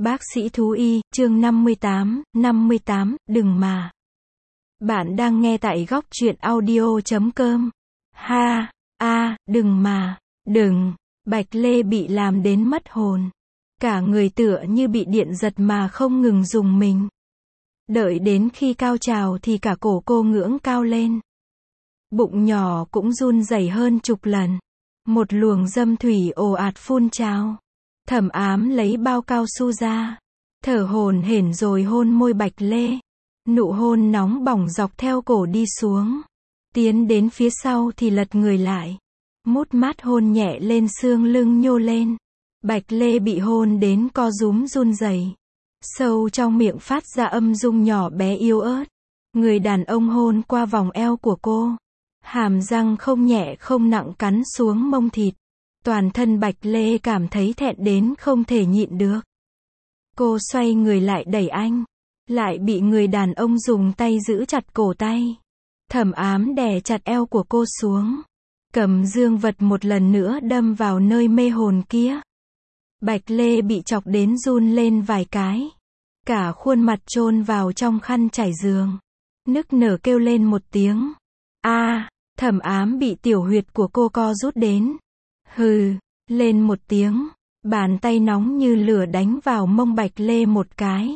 Bác sĩ thú y, chương 58, đừng mà. Bạn đang nghe tại góc truyện audio.com. Đừng mà, đừng. Bạch Lê bị làm đến mất hồn. Cả người tựa như bị điện giật mà không ngừng rùng mình. Đợi đến khi cao trào thì cả cổ cô ngưỡng cao lên. Bụng nhỏ cũng run rẩy hơn chục lần. Một luồng dâm thủy ồ ạt phun trào. Thẩm Ám lấy bao cao su ra, thở hổn hển rồi hôn môi Bạch Lê. Nụ hôn nóng bỏng dọc theo cổ đi xuống. Tiến đến phía sau thì lật người lại. Mút mát hôn nhẹ lên xương lưng nhô lên. Bạch Lê bị hôn đến co rúm run rẩy. Sâu trong miệng phát ra âm dung nhỏ bé yếu ớt. Người đàn ông hôn qua vòng eo của cô. Hàm răng không nhẹ không nặng cắn xuống mông thịt. Toàn thân Bạch Lê cảm thấy thẹn đến không thể nhịn được. Cô xoay người lại đẩy anh. Lại bị người đàn ông dùng tay giữ chặt cổ tay. Thẩm Ám đè chặt eo của cô xuống. Cầm dương vật một lần nữa đâm vào nơi mê hồn kia. Bạch Lê bị chọc đến run lên vài cái. Cả khuôn mặt chôn vào trong khăn trải giường. Nức nở kêu lên một tiếng. Thẩm Ám bị tiểu huyệt của cô co rút đến. Hừ, lên một tiếng. Bàn tay nóng như lửa đánh vào mông Bạch Lê một cái.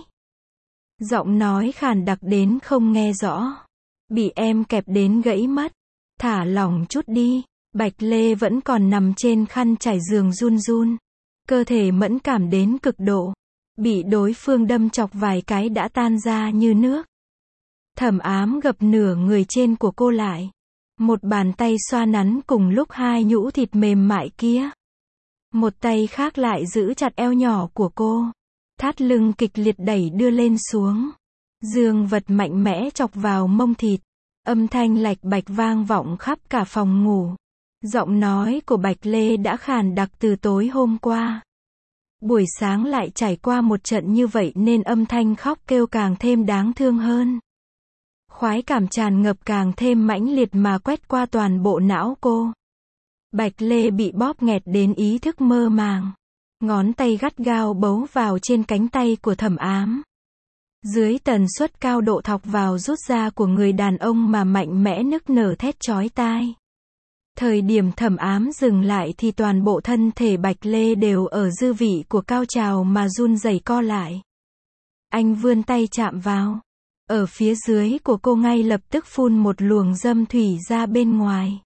Giọng nói khàn đặc đến không nghe rõ. Bị em kẹp đến gãy mất. Thả lỏng chút đi. Bạch Lê vẫn còn nằm trên khăn trải giường run run. Cơ thể mẫn cảm đến cực độ. Bị đối phương đâm chọc vài cái đã tan ra như nước. Thẩm Ám gập nửa người trên của cô lại. Một bàn tay xoa nắn cùng lúc hai nhũ thịt mềm mại kia. Một tay khác lại giữ chặt eo nhỏ của cô. Thắt lưng kịch liệt đẩy đưa lên xuống. Dương vật mạnh mẽ chọc vào mông thịt. Âm thanh lạch bạch vang vọng khắp cả phòng ngủ. Giọng nói của Bạch Lê đã khàn đặc từ tối hôm qua. Buổi sáng lại trải qua một trận như vậy nên âm thanh khóc kêu càng thêm đáng thương hơn. Khoái cảm tràn ngập càng thêm mãnh liệt mà quét qua toàn bộ não cô. Bạch Lê bị bóp nghẹt đến ý thức mơ màng. Ngón tay gắt gao bấu vào trên cánh tay của Thẩm Ám. Dưới tần suất cao độ thọc vào rút ra của người đàn ông mà mạnh mẽ nức nở thét chói tai. Thời điểm Thẩm Ám dừng lại thì toàn bộ thân thể Bạch Lê đều ở dư vị của cao trào mà run rẩy co lại. Anh vươn tay chạm vào. Ở phía dưới của cô ngay lập tức phun một luồng dâm thủy ra bên ngoài.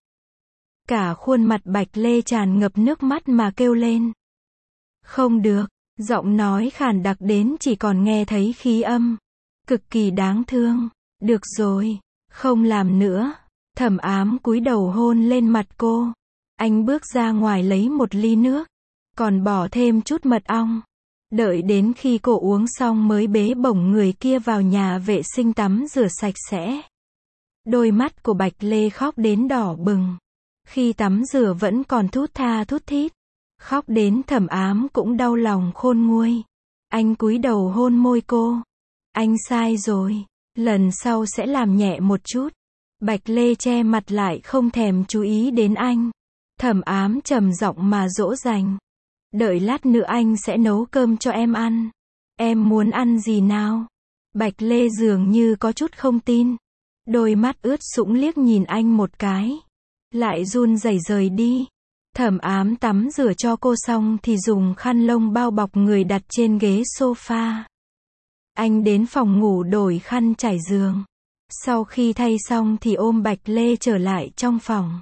Cả khuôn mặt Bạch Lê tràn ngập nước mắt mà kêu lên. Không được, giọng nói khàn đặc đến chỉ còn nghe thấy khí âm. Cực kỳ đáng thương. Được rồi, không làm nữa. Thẩm Ám cúi đầu hôn lên mặt cô. Anh bước ra ngoài lấy một ly nước. Còn bỏ thêm chút mật ong. Đợi đến khi cô uống xong mới bế bổng người kia vào nhà vệ sinh tắm rửa sạch sẽ. Đôi mắt của Bạch Lê khóc đến đỏ bừng. Khi tắm rửa vẫn còn thút tha thút thít. Khóc đến Thẩm Ám cũng đau lòng khôn nguôi. Anh cúi đầu hôn môi cô. Anh sai rồi. Lần sau sẽ làm nhẹ một chút. Bạch Lê che mặt lại không thèm chú ý đến anh. Thẩm Ám trầm giọng mà dỗ dành. Đợi lát nữa anh sẽ nấu cơm cho em ăn. Em muốn ăn gì nào? Bạch Lê dường như có chút không tin. Đôi mắt ướt sũng liếc nhìn anh một cái. Lại run rẩy rời đi. Thẩm Ám tắm rửa cho cô xong thì dùng khăn lông bao bọc người đặt trên ghế sofa. Anh đến phòng ngủ đổi khăn trải giường. Sau khi thay xong thì ôm Bạch Lê trở lại trong phòng.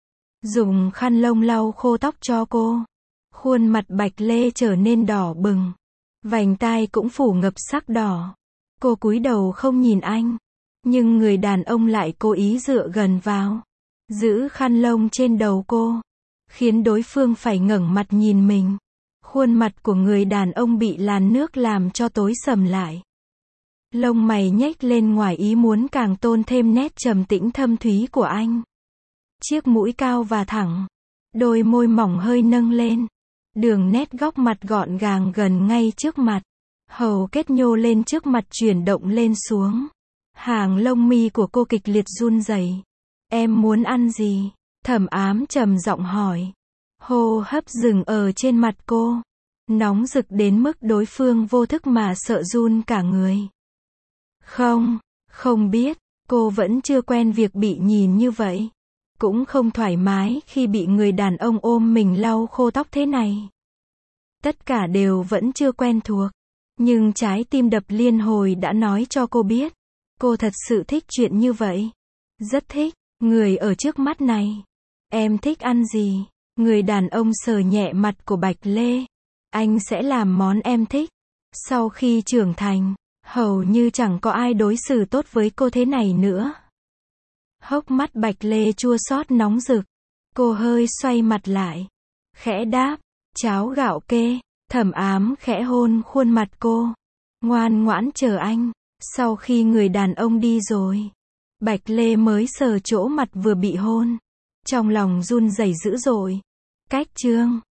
Dùng khăn lông lau khô tóc cho cô. Khuôn mặt Bạch Lê trở nên đỏ bừng. Vành tai cũng phủ ngập sắc đỏ. Cô cúi đầu không nhìn anh. Nhưng người đàn ông lại cố ý dựa gần vào. Giữ khăn lông trên đầu cô. Khiến đối phương phải ngẩng mặt nhìn mình. Khuôn mặt của người đàn ông bị làn nước làm cho tối sầm lại. Lông mày nhếch lên ngoài ý muốn càng tôn thêm nét trầm tĩnh thâm thúy của anh. Chiếc mũi cao và thẳng. Đôi môi mỏng hơi nâng lên. Đường nét góc mặt gọn gàng gần ngay trước mặt. Hầu kết nhô lên trước mặt chuyển động lên xuống. Hàng lông mi của cô kịch liệt run rẩy. Em muốn ăn gì? Thẩm Ám trầm giọng hỏi. Hô hấp dừng ở trên mặt cô. Nóng rực đến mức đối phương vô thức mà sợ run cả người. Không biết, cô vẫn chưa quen việc bị nhìn như vậy. Cũng không thoải mái khi bị người đàn ông ôm mình lau khô tóc thế này. Tất cả đều vẫn chưa quen thuộc. Nhưng trái tim đập liên hồi đã nói cho cô biết. Cô thật sự thích chuyện như vậy. Rất thích, người ở trước mắt này. Em thích ăn gì? Người đàn ông sờ nhẹ mặt của Bạch Lê. Anh sẽ làm món em thích. Sau khi trưởng thành, hầu như chẳng có ai đối xử tốt với cô thế này nữa. Hốc mắt Bạch Lê chua xót nóng rực. Cô hơi xoay mặt lại. Khẽ đáp, cháo gạo kê. Thẩm Ám khẽ hôn khuôn mặt cô. Ngoan ngoãn chờ anh. Sau khi người đàn ông đi rồi, Bạch Lê mới sờ chỗ mặt vừa bị hôn. Trong lòng run rẩy dữ dội. Cách chương